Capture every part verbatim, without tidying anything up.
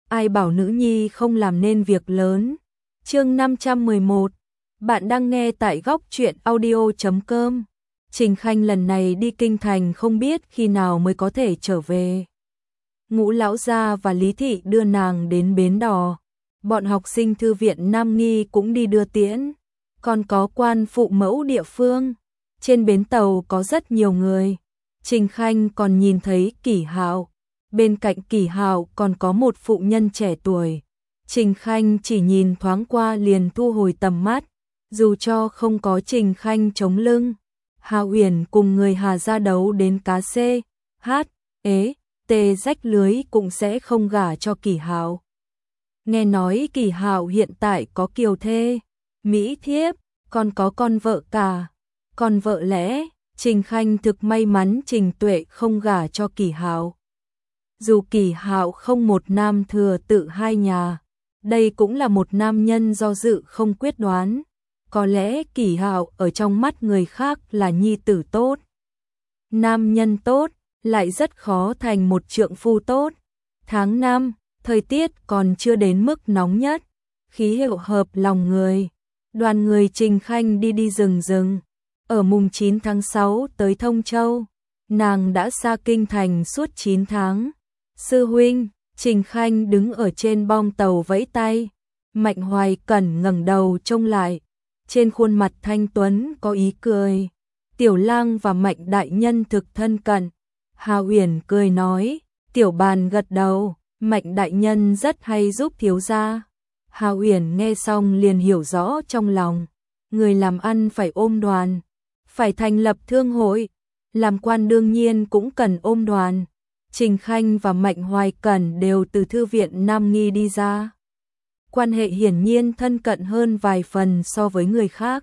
ai bảo nữ nhi không làm nên việc lớn. Chương năm trăm mười một. Bạn đang nghe tại góc truyện audio chấm com. Trình Khanh lần này đi kinh thành không biết khi nào mới có thể trở về. Ngũ lão gia và Lý thị đưa nàng đến bến đò. Bọn học sinh thư viện Nam Nghi cũng đi đưa tiễn, còn có quan phụ mẫu địa phương. Trên bến tàu có rất nhiều người. Trình Khanh còn nhìn thấy Kỷ Hạo. Bên cạnh Kỷ Hạo còn có một phụ nhân trẻ tuổi. Trình Khanh chỉ nhìn thoáng qua liền thu hồi tầm mắt, dù cho không có Trình Khanh chống lưng. Hà Uyển cùng người Hà gia đấu đến cá xê, hát, ế, tê rách lưới cũng sẽ không gả cho Kỷ Hạo. Nghe nói Kỷ Hạo hiện tại có kiều thê, mỹ thiếp, còn có con vợ cả. Con vợ lẽ, Trình Khanh thực may mắn Trình Tuệ không gả cho Kỷ Hạo. Dù Kỷ Hạo không một nam thừa tự hai nhà, đây cũng là một nam nhân do dự không quyết đoán. Có lẽ Kỷ Hạo ở trong mắt người khác là nhi tử tốt, nam nhân tốt, lại rất khó thành một trượng phu tốt. Tháng năm, thời tiết còn chưa đến mức nóng nhất, khí hậu hợp lòng người. Đoàn người Trình Khanh đi đi rừng rừng. Ở mùng chín tháng sáu tới Thông Châu, nàng đã xa kinh thành suốt chín tháng. Sư huynh, Trình Khanh đứng ở trên bong tàu vẫy tay. Mạnh Hoài Cẩn ngẩng đầu trông lại, trên khuôn mặt thanh tuấn có ý cười. Tiểu Lang và Mạnh đại nhân thực thân cận. Hà Uyển cười nói, Tiểu Bàn gật đầu, Mạnh đại nhân rất hay giúp thiếu gia. Hà Uyển nghe xong liền hiểu rõ trong lòng, người làm ăn phải ôm đoàn, phải thành lập thương hội, làm quan đương nhiên cũng cần ôm đoàn. Trình Khanh và Mạnh Hoài Cẩn đều từ thư viện Nam Nghi đi ra. Quan hệ hiển nhiên thân cận hơn vài phần so với người khác.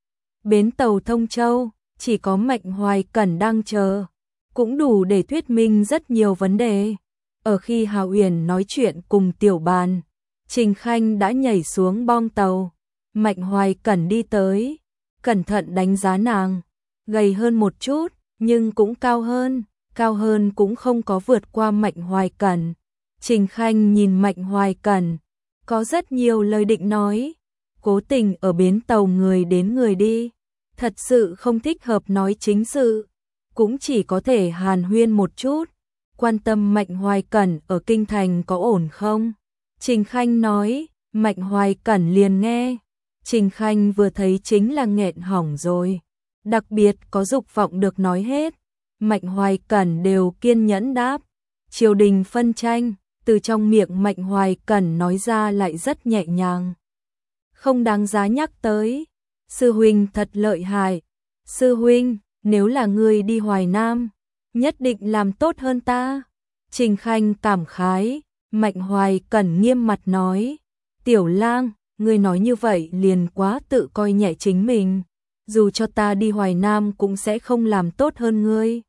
Bến tàu Thông Châu, chỉ có Mạnh Hoài Cẩn đang chờ, cũng đủ để thuyết minh rất nhiều vấn đề. Ở khi Hà Uyển nói chuyện cùng Tiểu Bàn, Trình Khanh đã nhảy xuống bong tàu. Mạnh Hoài Cẩn đi tới, cẩn thận đánh giá nàng, gầy hơn một chút, nhưng cũng cao hơn, cao hơn cũng không có vượt qua Mạnh Hoài Cẩn. Trình Khanh nhìn Mạnh Hoài Cẩn, có rất nhiều lời định nói, cố tình ở bến tàu người đến người đi, thật sự không thích hợp nói chính sự, cũng chỉ có thể hàn huyên một chút, quan tâm Mạnh Hoài Cẩn ở kinh thành có ổn không. Trình Khanh nói, Mạnh Hoài Cẩn liền nghe. Trình Khanh vừa thấy chính là nghẹn hỏng rồi, đặc biệt có dục vọng được nói hết. Mạnh Hoài Cẩn đều kiên nhẫn đáp, triều đình phân tranh, từ trong miệng Mạnh Hoài Cẩn nói ra lại rất nhẹ nhàng, không đáng giá nhắc tới. Sư huynh thật lợi hại. Sư huynh, nếu là người đi Hoài Nam, nhất định làm tốt hơn ta. Trình Khanh cảm khái. Mạnh Hoài Cẩn nghiêm mặt nói, Tiểu Lang, ngươi nói như vậy liền quá tự coi nhẹ chính mình. Dù cho ta đi Hoài Nam cũng sẽ không làm tốt hơn ngươi.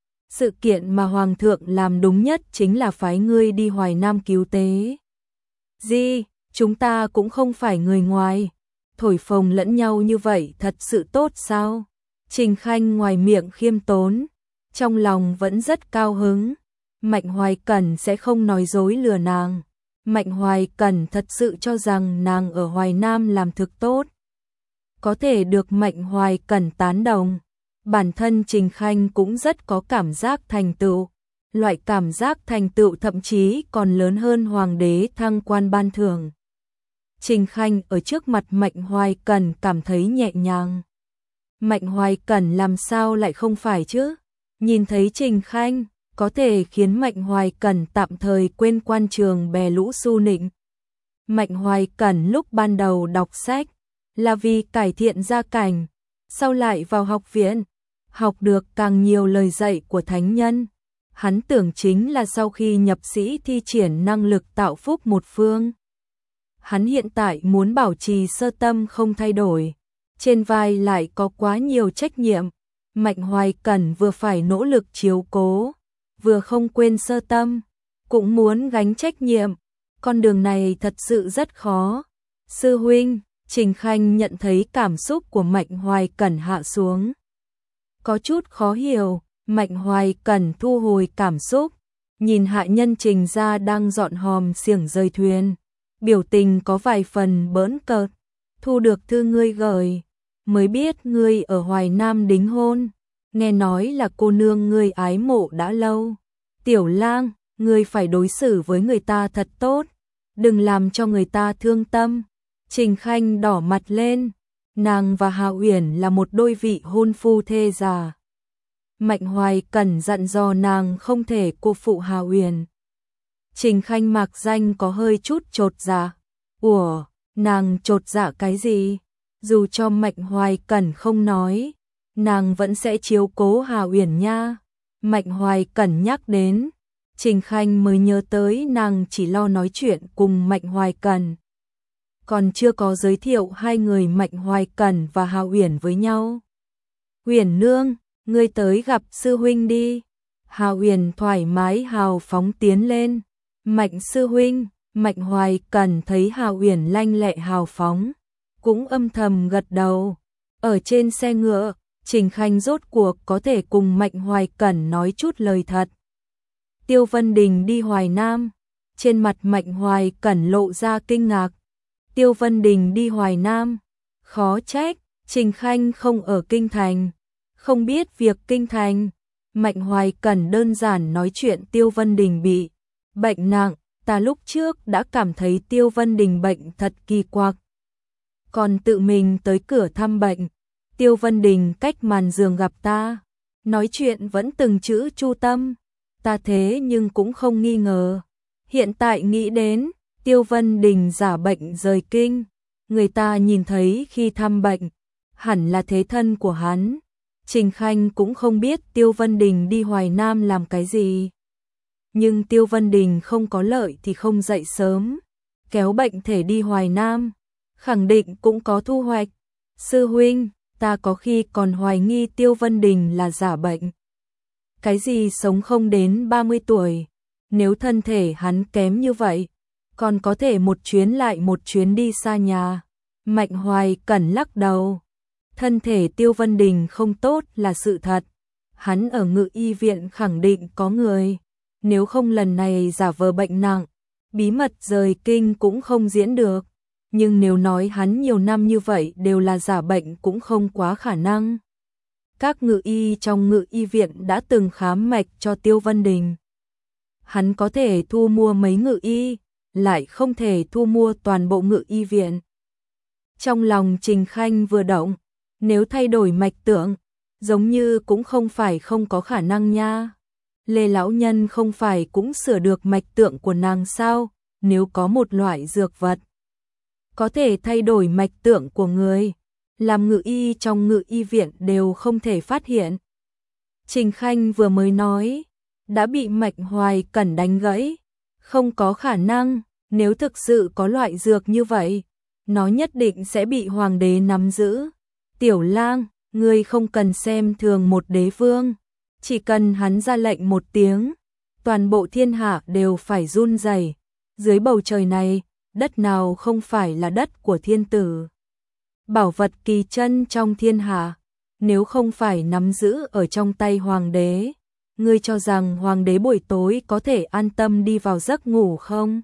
Sự kiện mà Hoàng thượng làm đúng nhất chính là phái ngươi đi Hoài Nam cứu tế. Gì, chúng ta cũng không phải người ngoài, thổi phồng lẫn nhau như vậy thật sự tốt sao? Trình Khanh ngoài miệng khiêm tốn, trong lòng vẫn rất cao hứng. Mạnh Hoài Cẩn sẽ không nói dối lừa nàng. Mạnh Hoài Cẩn thật sự cho rằng nàng ở Hoài Nam làm thực tốt. Có thể được Mạnh Hoài Cẩn tán đồng, bản thân Trình Khanh cũng rất có cảm giác thành tựu. Loại cảm giác thành tựu thậm chí còn lớn hơn hoàng đế thăng quan ban thưởng. Trình Khanh ở trước mặt Mạnh Hoài Cẩn cảm thấy nhẹ nhàng. Mạnh Hoài Cẩn làm sao lại không phải chứ? Nhìn thấy Trình Khanh, có thể khiến Mạnh Hoài Cẩn tạm thời quên quan trường bè lũ su nịnh. Mạnh Hoài Cẩn lúc ban đầu đọc sách là vì cải thiện gia cảnh, sau lại vào học viện, học được càng nhiều lời dạy của thánh nhân. Hắn tưởng chính là sau khi nhập sĩ thi triển năng lực tạo phúc một phương. Hắn hiện tại muốn bảo trì sơ tâm không thay đổi, trên vai lại có quá nhiều trách nhiệm. Mạnh Hoài Cẩn vừa phải nỗ lực chiếu cố, vừa không quên sơ tâm, cũng muốn gánh trách nhiệm. Con đường này thật sự rất khó. Sư huynh, Trình Khanh nhận thấy cảm xúc của Mạnh Hoài Cẩn hạ xuống, có chút khó hiểu. Mạnh Hoài Cẩn thu hồi cảm xúc, nhìn hạ nhân Trình gia đang dọn hòm xiểng rời thuyền, biểu tình có vài phần bỡn cợt. Thu được thư ngươi gửi, mới biết ngươi ở Hoài Nam đính hôn, nghe nói là cô nương ngươi ái mộ đã lâu. Tiểu Lang, ngươi phải đối xử với người ta thật tốt, đừng làm cho người ta thương tâm. Trình Khanh đỏ mặt lên, nàng và Hà Uyển là một đôi vị hôn phu thê già. Mạnh Hoài Cẩn dặn dò nàng không thể cô phụ Hà Uyển. Trình Khanh mạc danh có hơi chút chột dạ. Ủa, nàng chột dạ cái gì? Dù cho Mạnh Hoài Cẩn không nói, nàng vẫn sẽ chiếu cố Hà Uyển nha. Mạnh Hoài Cẩn nhắc đến, Trình Khanh mới nhớ tới nàng chỉ lo nói chuyện cùng Mạnh Hoài Cẩn, còn chưa có giới thiệu hai người Mạnh Hoài Cẩn và Hà Uyển với nhau. Uyển nương, ngươi tới gặp sư huynh đi. Hà Uyển thoải mái hào phóng tiến lên. Mạnh sư huynh. Mạnh Hoài Cẩn thấy Hà Uyển lanh lẹ hào phóng, cũng âm thầm gật đầu. Ở trên xe ngựa, Trình Khanh rốt cuộc có thể cùng Mạnh Hoài Cẩn nói chút lời thật. Tiêu Vân Đình đi Hoài Nam. Trên mặt Mạnh Hoài Cẩn lộ ra kinh ngạc. Tiêu Vân Đình đi Hoài Nam. Khó trách, Trình Khanh không ở Kinh Thành, không biết việc Kinh Thành. Mạnh Hoài Cẩn đơn giản nói chuyện Tiêu Vân Đình bị bệnh nặng. Ta lúc trước đã cảm thấy Tiêu Vân Đình bệnh thật kỳ quặc, còn tự mình tới cửa thăm bệnh. Tiêu Vân Đình cách màn giường gặp ta, nói chuyện vẫn từng chữ chu tâm. Ta thế nhưng cũng không nghi ngờ. Hiện tại nghĩ đến, Tiêu Vân Đình giả bệnh rời kinh, người ta nhìn thấy khi thăm bệnh, hẳn là thế thân của hắn. Trình Khanh cũng không biết Tiêu Vân Đình đi Hoài Nam làm cái gì. Nhưng Tiêu Vân Đình không có lợi thì không dậy sớm, kéo bệnh thể đi Hoài Nam, khẳng định cũng có thu hoạch. Sư huynh, ta có khi còn hoài nghi Tiêu Vân Đình là giả bệnh. Cái gì sống không đến ba mươi tuổi, nếu thân thể hắn kém như vậy, còn có thể một chuyến lại một chuyến đi xa nhà. Mạnh Hoài Cẩn lắc đầu. Thân thể Tiêu Vân Đình không tốt là sự thật, hắn ở Ngự Y viện khẳng định có người. Nếu không lần này giả vờ bệnh nặng, bí mật rời kinh cũng không diễn được. Nhưng nếu nói hắn nhiều năm như vậy đều là giả bệnh cũng không quá khả năng. Các ngự y trong Ngự Y viện đã từng khám mạch cho Tiêu Vân Đình. Hắn có thể thu mua mấy ngự y, lại không thể thu mua toàn bộ Ngự Y viện. Trong lòng Trình Khanh vừa động, nếu thay đổi mạch tượng, giống như cũng không phải không có khả năng nha. Lê lão nhân không phải cũng sửa được mạch tượng của nàng sao? Nếu có một loại dược vật có thể thay đổi mạch tượng của người, làm ngự y trong Ngự Y viện đều không thể phát hiện. Trình Khanh vừa mới nói, đã bị Mạnh Hoài Cẩn đánh gãy. Không có khả năng, nếu thực sự có loại dược như vậy, nó nhất định sẽ bị hoàng đế nắm giữ. Tiểu Lang, ngươi không cần xem thường một đế vương. Chỉ cần hắn ra lệnh một tiếng, toàn bộ thiên hạ đều phải run rẩy. Dưới bầu trời này, đất nào không phải là đất của thiên tử. Bảo vật kỳ chân trong thiên hạ, nếu không phải nắm giữ ở trong tay hoàng đế, ngươi cho rằng hoàng đế buổi tối có thể an tâm đi vào giấc ngủ không?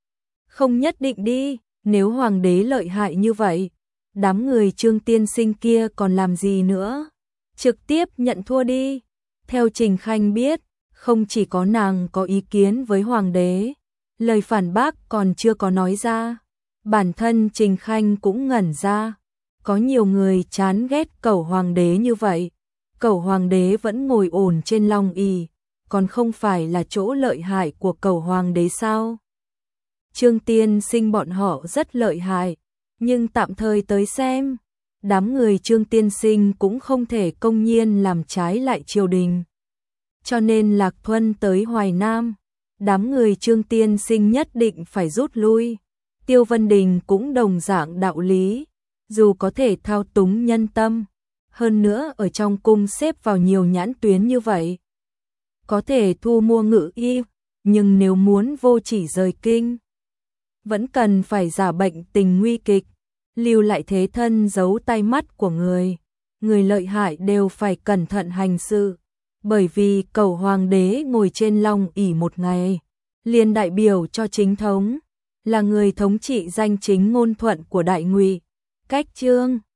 Không nhất định đi, nếu hoàng đế lợi hại như vậy, đám người Trương tiên sinh kia còn làm gì nữa? Trực tiếp nhận thua đi. Theo Trình Khanh biết, không chỉ có nàng có ý kiến với hoàng đế, lời phản bác còn chưa có nói ra. Bản thân Trình Khanh cũng ngẩn ra, có nhiều người chán ghét cẩu hoàng đế như vậy. Cẩu hoàng đế vẫn ngồi ổn trên long ỷ, còn không phải là chỗ lợi hại của cẩu hoàng đế sao? Trương tiên sinh bọn họ rất lợi hại, nhưng tạm thời tới xem, đám người Trương tiên sinh cũng không thể công nhiên làm trái lại triều đình. Cho nên Lạc Thuân tới Hoài Nam, đám người Trương tiên sinh nhất định phải rút lui. Tiêu Vân Đình cũng đồng dạng đạo lý, dù có thể thao túng nhân tâm, hơn nữa ở trong cung xếp vào nhiều nhãn tuyến như vậy, có thể thu mua ngự y, nhưng nếu muốn vô chỉ rời kinh, vẫn cần phải giả bệnh tình nguy kịch, lưu lại thế thân giấu tai mắt của người. Người lợi hại đều phải cẩn thận hành sự. bởi vì cẩu hoàng đế ngồi trên long ỷ một ngày, liền đại biểu cho chính thống, là người thống trị danh chính ngôn thuận của Đại Ngụy. Cách chương